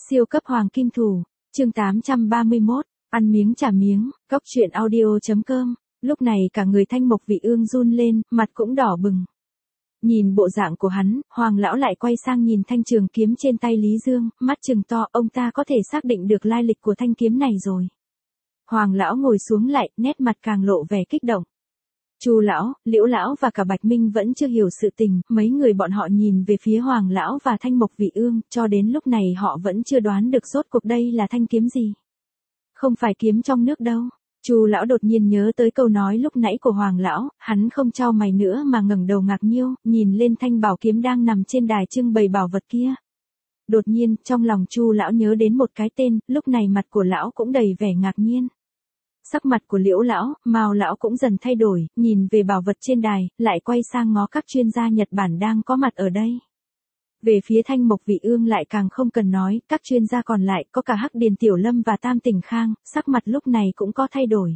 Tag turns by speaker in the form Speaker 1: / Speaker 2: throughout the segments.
Speaker 1: Siêu cấp hoàng kim thủ, chương 831, ăn miếng trả miếng, góc truyện audio.com, lúc này cả người Thanh Mộc Vị Ương run lên, mặt cũng đỏ bừng. Nhìn bộ dạng của hắn, Hoàng lão lại quay sang nhìn thanh trường kiếm trên tay Lý Dương, mắt trừng to, ông ta có thể xác định được lai lịch của thanh kiếm này rồi. Hoàng lão ngồi xuống lại, nét mặt càng lộ vẻ kích động. Chu lão, Liễu lão và cả Bạch Minh vẫn chưa hiểu sự tình, mấy người bọn họ nhìn về phía Hoàng lão và Thanh Mộc Vị Ương, cho đến lúc này họ vẫn chưa đoán được rốt cuộc đây là thanh kiếm gì. Không phải kiếm trong nước đâu. Chu lão đột nhiên nhớ tới câu nói lúc nãy của Hoàng lão, hắn không chau mày nữa mà ngẩng đầu ngạc nhiêu, nhìn lên thanh bảo kiếm đang nằm trên đài trưng bày bảo vật kia. Đột nhiên, trong lòng Chu lão nhớ đến một cái tên, lúc này mặt của lão cũng đầy vẻ ngạc nhiên. Sắc mặt của Liễu lão, Mao lão cũng dần thay đổi, nhìn về bảo vật trên đài, lại quay sang ngó các chuyên gia Nhật Bản đang có mặt ở đây. Về phía Thanh Mộc Vị Ương lại càng không cần nói, các chuyên gia còn lại có cả Hắc Điền Tiểu Lâm và Tam Tỉnh Khang, sắc mặt lúc này cũng có thay đổi.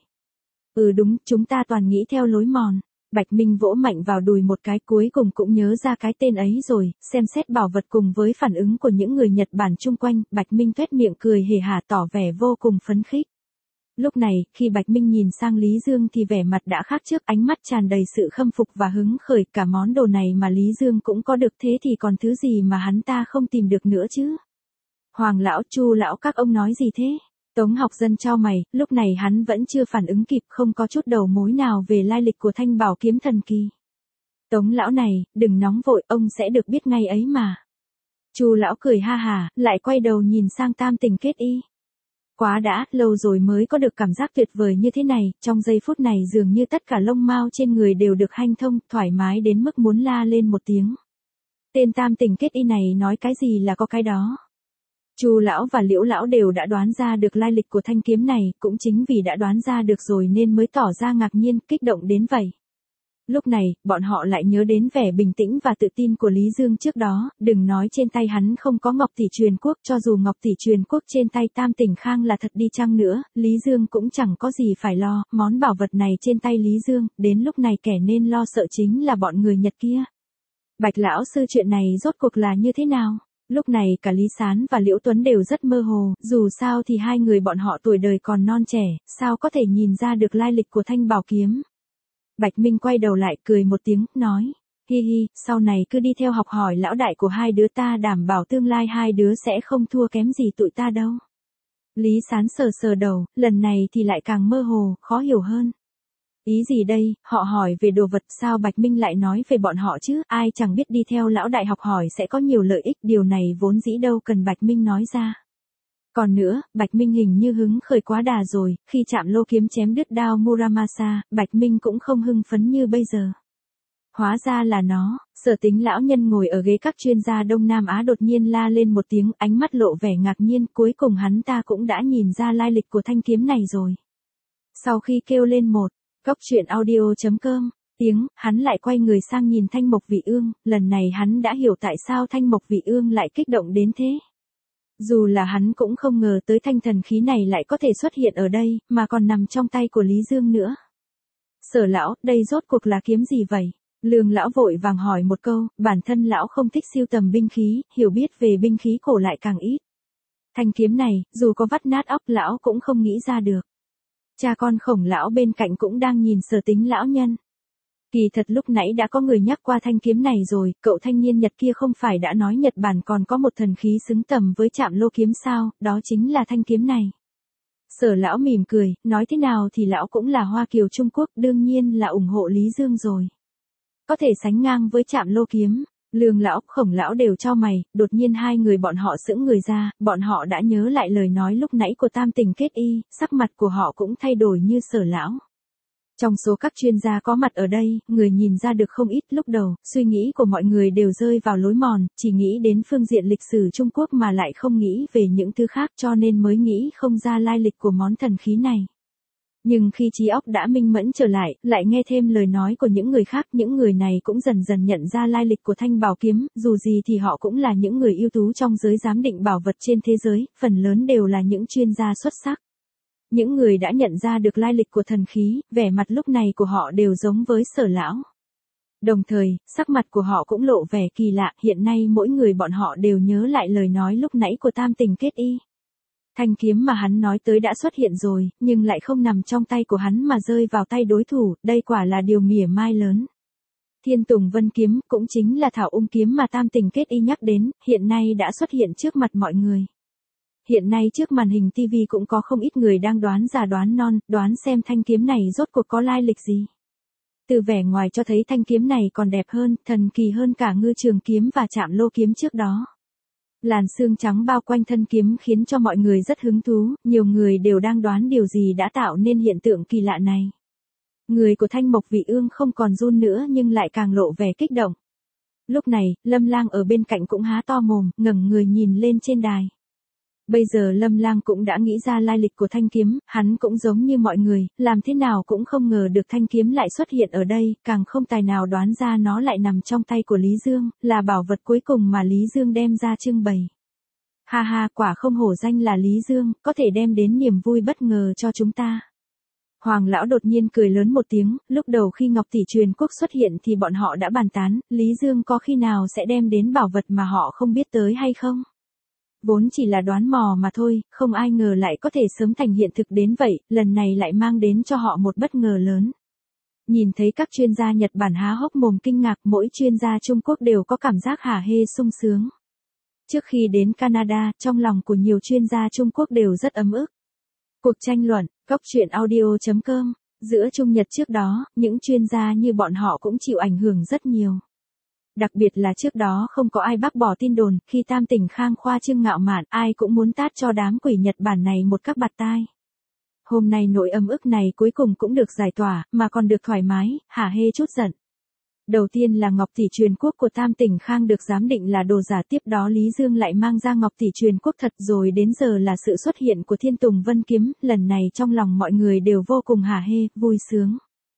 Speaker 1: Đúng, chúng ta toàn nghĩ theo lối mòn. Bạch Minh vỗ mạnh vào đùi một cái, cuối cùng cũng nhớ ra cái tên ấy rồi, xem xét bảo vật cùng với phản ứng của những người Nhật Bản chung quanh, Bạch Minh tuét miệng cười hề hà tỏ vẻ vô cùng phấn khích. Lúc này, khi Bạch Minh nhìn sang Lý Dương thì vẻ mặt đã khác trước, ánh mắt tràn đầy sự khâm phục và hứng khởi, cả món đồ này mà Lý Dương cũng có được thế thì còn thứ gì mà hắn ta không tìm được nữa chứ. Hoàng lão, Chu lão các ông nói gì thế? Tống Học Dân chau mày, lúc này hắn vẫn chưa phản ứng kịp, không có chút đầu mối nào về lai lịch của thanh bảo kiếm thần kỳ. Tống lão này, đừng nóng vội, ông sẽ được biết ngay ấy mà. Chu lão cười ha hà, lại quay đầu nhìn sang Tam Tình Kết Y. Quá đã, lâu rồi mới có được cảm giác tuyệt vời như thế này, trong giây phút này dường như tất cả lông mao trên người đều được hanh thông, thoải mái đến mức muốn la lên một tiếng. Tên Tam Tình Kết Y này nói cái gì là có cái đó. Chu lão và Liễu lão đều đã đoán ra được lai lịch của thanh kiếm này, cũng chính vì đã đoán ra được rồi nên mới tỏ ra ngạc nhiên, kích động đến vậy. Lúc này, bọn họ lại nhớ đến vẻ bình tĩnh và tự tin của Lý Dương trước đó, đừng nói trên tay hắn không có ngọc tỷ truyền quốc, cho dù ngọc tỷ truyền quốc trên tay Tam Tỉnh Khang là thật đi chăng nữa, Lý Dương cũng chẳng có gì phải lo, món bảo vật này trên tay Lý Dương, đến lúc này kẻ nên lo sợ chính là bọn người Nhật kia. Bạch lão sư, chuyện này rốt cuộc là như thế nào? Lúc này cả Lý Sán và Liễu Tuấn đều rất mơ hồ, dù sao thì hai người bọn họ tuổi đời còn non trẻ, sao có thể nhìn ra được lai lịch của thanh bảo kiếm. Bạch Minh quay đầu lại cười một tiếng, nói, hi hi, sau này cứ đi theo học hỏi lão đại của hai đứa ta, đảm bảo tương lai hai đứa sẽ không thua kém gì tụi ta đâu. Lý Sán sờ sờ đầu, lần này thì lại càng mơ hồ, khó hiểu hơn. Ý gì đây, họ hỏi về đồ vật, sao Bạch Minh lại nói về bọn họ chứ, ai chẳng biết đi theo lão đại học hỏi sẽ có nhiều lợi ích, điều này vốn dĩ đâu cần Bạch Minh nói ra. Còn nữa, Bạch Minh hình như hứng khởi quá đà rồi, khi chạm lô kiếm chém đứt đao Muramasa, Bạch Minh cũng không hưng phấn như bây giờ. Hóa ra là nó. Sở Tính lão nhân ngồi ở ghế các chuyên gia Đông Nam Á đột nhiên la lên một tiếng, ánh mắt lộ vẻ ngạc nhiên, cuối cùng hắn ta cũng đã nhìn ra lai lịch của thanh kiếm này rồi. Sau khi kêu lên một, góc truyện audio.com, tiếng, hắn lại quay người sang nhìn Thanh Mộc Vị Ương, lần này hắn đã hiểu tại sao Thanh Mộc Vị Ương lại kích động đến thế. Dù là hắn cũng không ngờ tới thanh thần khí này lại có thể xuất hiện ở đây, mà còn nằm trong tay của Lý Dương nữa. Sở lão, đây rốt cuộc là kiếm gì vậy? Lương lão vội vàng hỏi một câu, bản thân lão không thích sưu tầm binh khí, hiểu biết về binh khí cổ lại càng ít. Thanh kiếm này, dù có vắt nát óc lão cũng không nghĩ ra được. Cha con Khổng lão bên cạnh cũng đang nhìn Sở Tính lão nhân. Kỳ thật lúc nãy đã có người nhắc qua thanh kiếm này rồi, cậu thanh niên Nhật kia không phải đã nói Nhật Bản còn có một thần khí xứng tầm với Trạm Lô kiếm sao, đó chính là thanh kiếm này. Sở lão mỉm cười, nói thế nào thì lão cũng là Hoa Kiều Trung Quốc, đương nhiên là ủng hộ Lý Dương rồi. Có thể sánh ngang với Trạm Lô kiếm. Lương lão, Khổng lão đều chau mày, đột nhiên hai người bọn họ sững người ra, bọn họ đã nhớ lại lời nói lúc nãy của Tam Tình Kết Y, sắc mặt của họ cũng thay đổi như Sở lão. Trong số các chuyên gia có mặt ở đây, người nhìn ra được không ít, lúc đầu, suy nghĩ của mọi người đều rơi vào lối mòn, chỉ nghĩ đến phương diện lịch sử Trung Quốc mà lại không nghĩ về những thứ khác, cho nên mới nghĩ không ra lai lịch của món thần khí này. Nhưng khi trí óc đã minh mẫn trở lại nghe thêm lời nói của những người khác, những người này cũng dần dần nhận ra lai lịch của thanh bảo kiếm, dù gì thì họ cũng là những người ưu tú trong giới giám định bảo vật trên thế giới, phần lớn đều là những chuyên gia xuất sắc. Những người đã nhận ra được lai lịch của thần khí, vẻ mặt lúc này của họ đều giống với Sở lão. Đồng thời, sắc mặt của họ cũng lộ vẻ kỳ lạ, hiện nay mỗi người bọn họ đều nhớ lại lời nói lúc nãy của Tam Tình Kết Y. Thanh kiếm mà hắn nói tới đã xuất hiện rồi, nhưng lại không nằm trong tay của hắn mà rơi vào tay đối thủ, đây quả là điều mỉa mai lớn. Thiên Tùng Vân kiếm, cũng chính là Thảo Ung kiếm mà Tam Tình Kết Y nhắc đến, hiện nay đã xuất hiện trước mặt mọi người. Hiện nay trước màn hình TV cũng có không ít người đang đoán già đoán non, đoán xem thanh kiếm này rốt cuộc có lai lịch gì. Từ vẻ ngoài cho thấy thanh kiếm này còn đẹp hơn, thần kỳ hơn cả Ngư Trường kiếm và Trạm Lô kiếm trước đó. Làn xương trắng bao quanh thân kiếm khiến cho mọi người rất hứng thú, nhiều người đều đang đoán điều gì đã tạo nên hiện tượng kỳ lạ này. Người của Thanh Mộc Vị Ương không còn run nữa nhưng lại càng lộ vẻ kích động. Lúc này, Lâm Lang ở bên cạnh cũng há to mồm, ngẩng người nhìn lên trên đài. Bây giờ Lâm Lang cũng đã nghĩ ra lai lịch của thanh kiếm, hắn cũng giống như mọi người, làm thế nào cũng không ngờ được thanh kiếm lại xuất hiện ở đây, càng không tài nào đoán ra nó lại nằm trong tay của Lý Dương, là bảo vật cuối cùng mà Lý Dương đem ra trưng bày. Ha ha, quả không hổ danh là Lý Dương, có thể đem đến niềm vui bất ngờ cho chúng ta. Hoàng lão đột nhiên cười lớn một tiếng, lúc đầu khi Ngọc Tỷ Truyền Quốc xuất hiện thì bọn họ đã bàn tán, Lý Dương có khi nào sẽ đem đến bảo vật mà họ không biết tới hay không? Vốn chỉ là đoán mò mà thôi, không ai ngờ lại có thể sớm thành hiện thực đến vậy, lần này lại mang đến cho họ một bất ngờ lớn. Nhìn thấy các chuyên gia Nhật Bản há hốc mồm kinh ngạc, mỗi chuyên gia Trung Quốc đều có cảm giác hả hê sung sướng. Trước khi đến Canada, trong lòng của nhiều chuyên gia Trung Quốc đều rất ấm ức. Cuộc tranh luận, goctruyện.audio.com, giữa Trung Nhật trước đó, những chuyên gia như bọn họ cũng chịu ảnh hưởng rất nhiều. Đặc biệt là trước đó không có ai bác bỏ tin đồn, khi Tam Tình Khang khoa trương ngạo mạn, ai cũng muốn tát cho đám quỷ Nhật Bản này một các bạt tai. Hôm nay nỗi ấm ức này cuối cùng cũng được giải tỏa, mà còn được thoải mái, hả hê chút giận. Đầu tiên là Ngọc Tỷ Truyền Quốc của Tam Tình Khang được giám định là đồ giả, tiếp đó Lý Dương lại mang ra Ngọc Tỷ Truyền Quốc thật, rồi đến giờ là sự xuất hiện của Thiên Tùng Vân kiếm, lần này trong lòng mọi người đều vô cùng hả hê, vui sướng.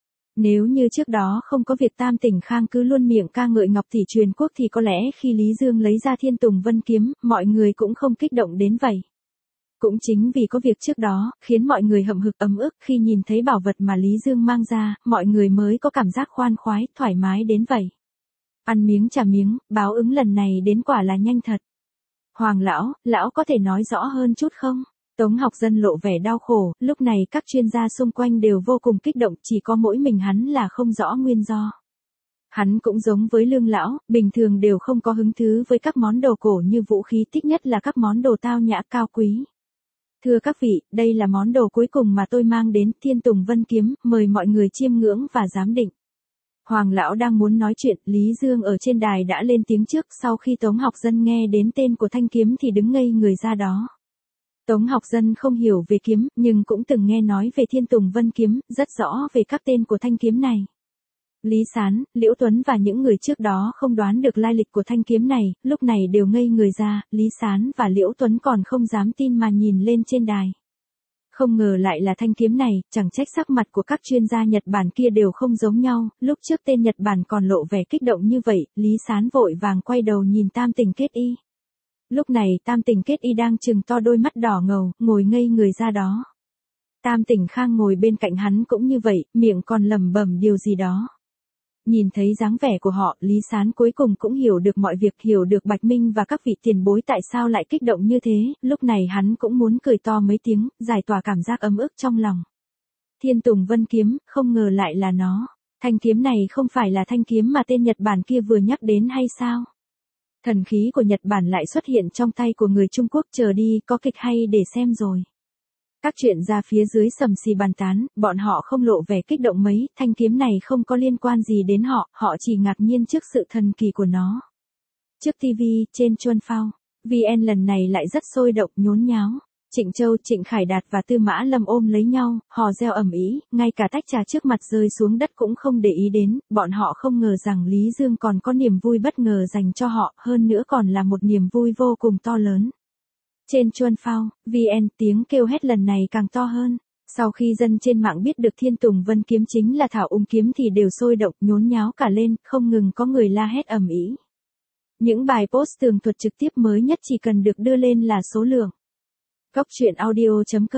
Speaker 1: Nếu như trước đó không có việc Tam Tình Khang cứ luôn miệng ca ngợi Ngọc Tỷ Truyền Quốc thì có lẽ khi Lý Dương lấy ra Thiên Tùng Vân kiếm, mọi người cũng không kích động đến vậy. Cũng chính vì có việc trước đó, khiến mọi người hậm hực ấm ức, khi nhìn thấy bảo vật mà Lý Dương mang ra, mọi người mới có cảm giác khoan khoái, thoải mái đến vậy. Ăn miếng trả miếng, báo ứng lần này đến quả là nhanh thật. Hoàng lão có thể nói rõ hơn chút không? Tống Học Dân lộ vẻ đau khổ, lúc này các chuyên gia xung quanh đều vô cùng kích động, chỉ có mỗi mình hắn là không rõ nguyên do. Hắn cũng giống với Lương lão, bình thường đều không có hứng thú với các món đồ cổ như vũ khí, thích nhất là các món đồ tao nhã cao quý. Thưa các vị, đây là món đồ cuối cùng mà tôi mang đến, Thiên Tùng Vân kiếm, mời mọi người chiêm ngưỡng và giám định. Hoàng lão đang muốn nói chuyện, Lý Dương ở trên đài đã lên tiếng trước, sau khi Tống Học Dân nghe đến tên của thanh kiếm thì đứng ngây người ra đó. Tống Học Dân không hiểu về kiếm, nhưng cũng từng nghe nói về Thiên Tùng Vân kiếm, rất rõ về các tên của thanh kiếm này. Lý Sán, Liễu Tuấn và những người trước đó không đoán được lai lịch của thanh kiếm này, lúc này đều ngây người ra, Lý Sán và Liễu Tuấn còn không dám tin mà nhìn lên trên đài. Không ngờ lại là thanh kiếm này, chẳng trách sắc mặt của các chuyên gia Nhật Bản kia đều không giống nhau, lúc trước tên Nhật Bản còn lộ vẻ kích động như vậy, Lý Sán vội vàng quay đầu nhìn Tam Tình Kết Y. Lúc này Tam Tình Kết Y đang trừng to đôi mắt đỏ ngầu, ngồi ngây người ra đó. Tam Tình Khang ngồi bên cạnh hắn cũng như vậy, miệng còn lẩm bẩm điều gì đó. Nhìn thấy dáng vẻ của họ, Lý Sán cuối cùng cũng hiểu được mọi việc, hiểu được Bạch Minh và các vị tiền bối tại sao lại kích động như thế, lúc này hắn cũng muốn cười to mấy tiếng, giải tỏa cảm giác ấm ức trong lòng. Thiên Tùng Vân kiếm, không ngờ lại là nó. Thanh kiếm này không phải là thanh kiếm mà tên Nhật Bản kia vừa nhắc đến hay sao? Thần khí của Nhật Bản lại xuất hiện trong tay của người Trung Quốc, chờ đi, có kịch hay để xem rồi. Các chuyện ra phía dưới sầm xì bàn tán, bọn họ không lộ vẻ kích động mấy, thanh kiếm này không có liên quan gì đến họ, họ chỉ ngạc nhiên trước sự thần kỳ của nó. Trước TV, trên Chuan Phao, VN lần này lại rất sôi động, nhốn nháo. Trịnh Châu, Trịnh Khải Đạt và Tư Mã Lâm ôm lấy nhau, hò reo ầm ĩ, ngay cả tách trà trước mặt rơi xuống đất cũng không để ý đến, bọn họ không ngờ rằng Lý Dương còn có niềm vui bất ngờ dành cho họ, hơn nữa còn là một niềm vui vô cùng to lớn. Trên Chuan Phao, VN, tiếng kêu hét lần này càng to hơn. Sau khi dân trên mạng biết được Thiên Tùng Vân kiếm chính là Thảo Ung kiếm thì đều sôi động, nhốn nháo cả lên, không ngừng có người la hét ầm ĩ. Những bài post tường thuật trực tiếp mới nhất chỉ cần được đưa lên là số lượng. Goctruyện.audio.com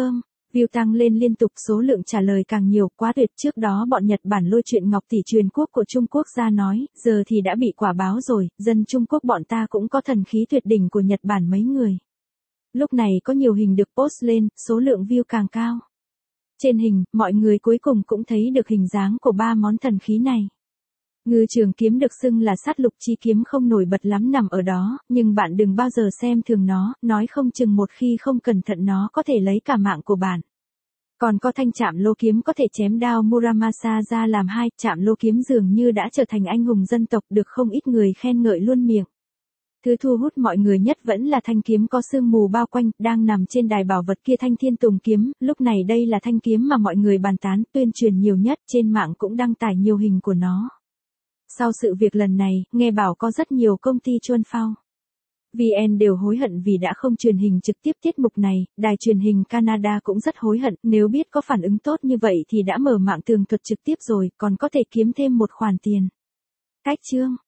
Speaker 1: View tăng lên liên tục, số lượng trả lời càng nhiều, quá tuyệt. Trước đó bọn Nhật Bản lôi chuyện Ngọc tỷ truyền quốc của Trung Quốc ra nói, giờ thì đã bị quả báo rồi, dân Trung Quốc bọn ta cũng có thần khí tuyệt đỉnh của Nhật Bản mấy người. Lúc này có nhiều hình được post lên, số lượng view càng cao. Trên hình, mọi người cuối cùng cũng thấy được hình dáng của ba món thần khí này. Ngư trường kiếm được xưng là sát lục chi kiếm không nổi bật lắm nằm ở đó, nhưng bạn đừng bao giờ xem thường nó, nói không chừng một khi không cẩn thận nó có thể lấy cả mạng của bạn. Còn có thanh chạm lô kiếm có thể chém đao Muramasa ra làm hai, chạm lô kiếm dường như đã trở thành anh hùng dân tộc được không ít người khen ngợi luôn miệng. Thứ thu hút mọi người nhất vẫn là thanh kiếm có sương mù bao quanh, đang nằm trên đài bảo vật kia, thanh thiên tùng kiếm. Lúc này đây là thanh kiếm mà mọi người bàn tán, tuyên truyền nhiều nhất, trên mạng cũng đăng tải nhiều hình của nó. Sau sự việc lần này, nghe bảo có rất nhiều công ty chuôn phao VN đều hối hận vì đã không truyền hình trực tiếp tiết mục này. Đài truyền hình Canada cũng rất hối hận, nếu biết có phản ứng tốt như vậy thì đã mở mạng tường thuật trực tiếp rồi, còn có thể kiếm thêm một khoản tiền. Cách chương